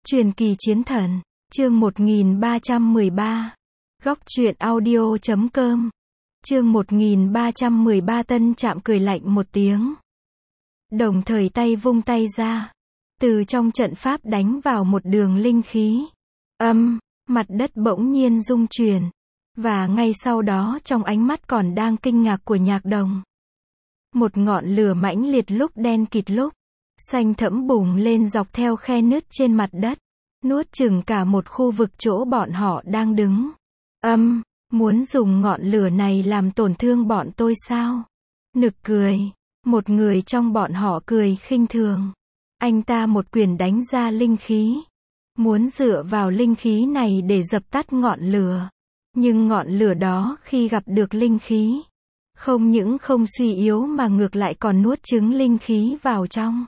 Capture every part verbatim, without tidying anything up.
Truyền kỳ chiến thần, chương một nghìn ba trăm mười ba. Góc truyện audio chấm com. Chương một nghìn ba trăm mười ba. Tân Trạm cười lạnh một tiếng. Đồng thời tay vung tay ra. Từ trong trận pháp đánh vào một đường linh khí. Âm, mặt đất bỗng nhiên rung chuyển. Và ngay sau đó trong ánh mắt còn đang kinh ngạc của Nhạc Đồng. Một ngọn lửa mãnh liệt lúc đen kịt lúc xanh thẫm bùng lên dọc theo khe nứt trên mặt đất, nuốt chửng cả một khu vực chỗ bọn họ đang đứng. Âm, muốn dùng ngọn lửa này làm tổn thương bọn tôi sao? Nực cười, một người trong bọn họ cười khinh thường. Anh ta một quyền đánh ra linh khí, muốn dựa vào linh khí này để dập tắt ngọn lửa. Nhưng ngọn lửa đó khi gặp được linh khí, không những không suy yếu mà ngược lại còn nuốt chửng linh khí vào trong.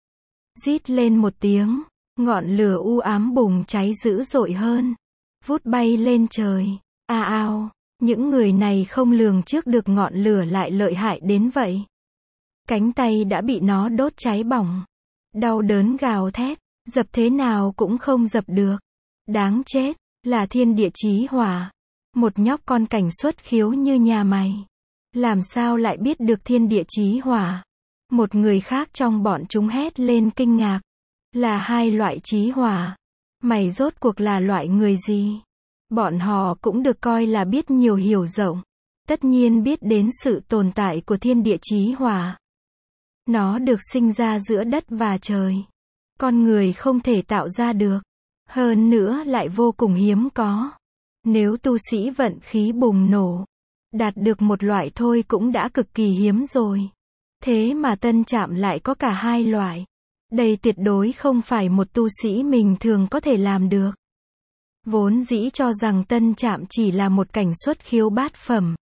Rít lên một tiếng, ngọn lửa u ám bùng cháy dữ dội hơn, vút bay lên trời. A ao, những người này không lường trước được ngọn lửa lại lợi hại đến vậy. Cánh tay đã bị nó đốt cháy bỏng, đau đớn gào thét, dập thế nào cũng không dập được. Đáng chết, là thiên địa chí hỏa. Một nhóc con cảnh xuất khiếu như nhà mày, làm sao lại biết được thiên địa chí hỏa? Một người khác trong bọn chúng hét lên kinh ngạc. Là hai loại chí hỏa. Mày rốt cuộc là loại người gì? Bọn họ cũng được coi là biết nhiều hiểu rộng. Tất nhiên biết đến sự tồn tại của thiên địa chí hỏa. Nó được sinh ra giữa đất và trời. Con người không thể tạo ra được. Hơn nữa lại vô cùng hiếm có. Nếu tu sĩ vận khí bùng nổ, đạt được một loại thôi cũng đã cực kỳ hiếm rồi. Thế mà Tân Trạm lại có cả hai loại. Đây tuyệt đối không phải một tu sĩ bình thường có thể làm được. Vốn dĩ cho rằng Tân Trạm chỉ là một cảnh xuất khiếu bát phẩm,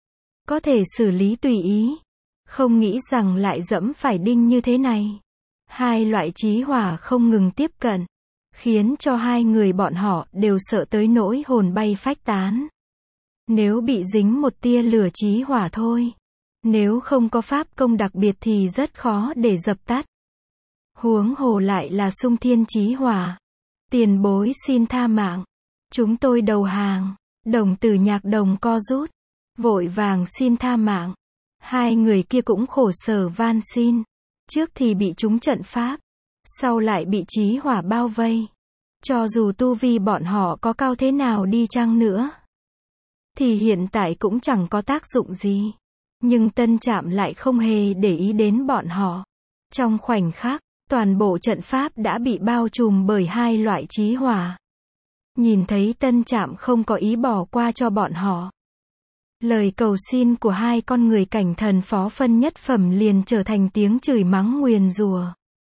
có thể xử lý tùy ý. Không nghĩ rằng lại dẫm phải đinh như thế này. Hai loại chí hỏa không ngừng tiếp cận, khiến cho hai người bọn họ đều sợ tới nỗi hồn bay phách tán. Nếu bị dính một tia lửa chí hỏa thôi, nếu không có pháp công đặc biệt thì rất khó để dập tắt. Huống hồ lại là xung thiên chí hỏa. Tiền bối xin tha mạng. Chúng tôi đầu hàng. Đồng tử Nhạc Đồng co rút, vội vàng xin tha mạng. Hai người kia cũng khổ sở van xin. Trước thì bị trúng trận pháp, sau lại bị chí hỏa bao vây. Cho dù tu vi bọn họ có cao thế nào đi chăng nữa, thì hiện tại cũng chẳng có tác dụng gì. Nhưng Tân Trạm lại không hề để ý đến bọn họ. Trong khoảnh khắc, toàn bộ trận pháp đã bị bao trùm bởi hai loại chí hỏa. Nhìn thấy Tân Trạm không có ý bỏ qua cho bọn họ, lời cầu xin của hai con người cảnh thần phó phân nhất phẩm liền trở thành tiếng chửi mắng nguyền rủa.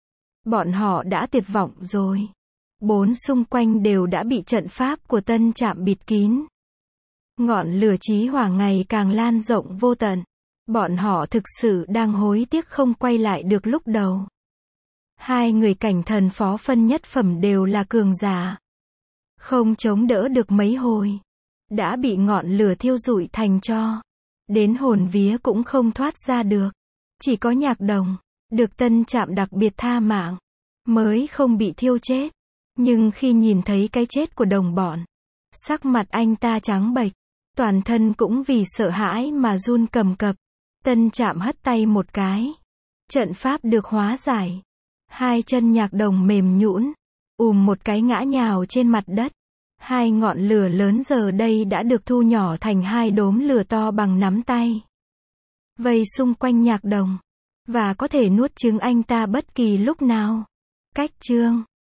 Bọn họ đã tuyệt vọng rồi. Bốn xung quanh đều đã bị trận pháp của Tân Trạm bịt kín. Ngọn lửa chí hỏa ngày càng lan rộng vô tận. Bọn họ thực sự đang hối tiếc không quay lại được lúc đầu. Hai người cảnh thần phó phân nhất phẩm đều là cường giả, không chống đỡ được mấy hồi, đã bị ngọn lửa thiêu rụi thành tro. Đến hồn vía cũng không thoát ra được. Chỉ có Nhạc Đồng, được Tân Trạm đặc biệt tha mạng, mới không bị thiêu chết. Nhưng khi nhìn thấy cái chết của đồng bọn, sắc mặt anh ta trắng bệch, toàn thân cũng vì sợ hãi mà run cầm cập. Tân Trạm hất tay một cái, trận pháp được hóa giải. Hai chân Nhạc Đồng mềm nhũn, ùm một cái ngã nhào trên mặt đất. Hai ngọn lửa lớn giờ đây đã được thu nhỏ thành hai đốm lửa to bằng nắm tay, vây xung quanh Nhạc Đồng, và có thể nuốt chửng anh ta bất kỳ lúc nào. Cách chương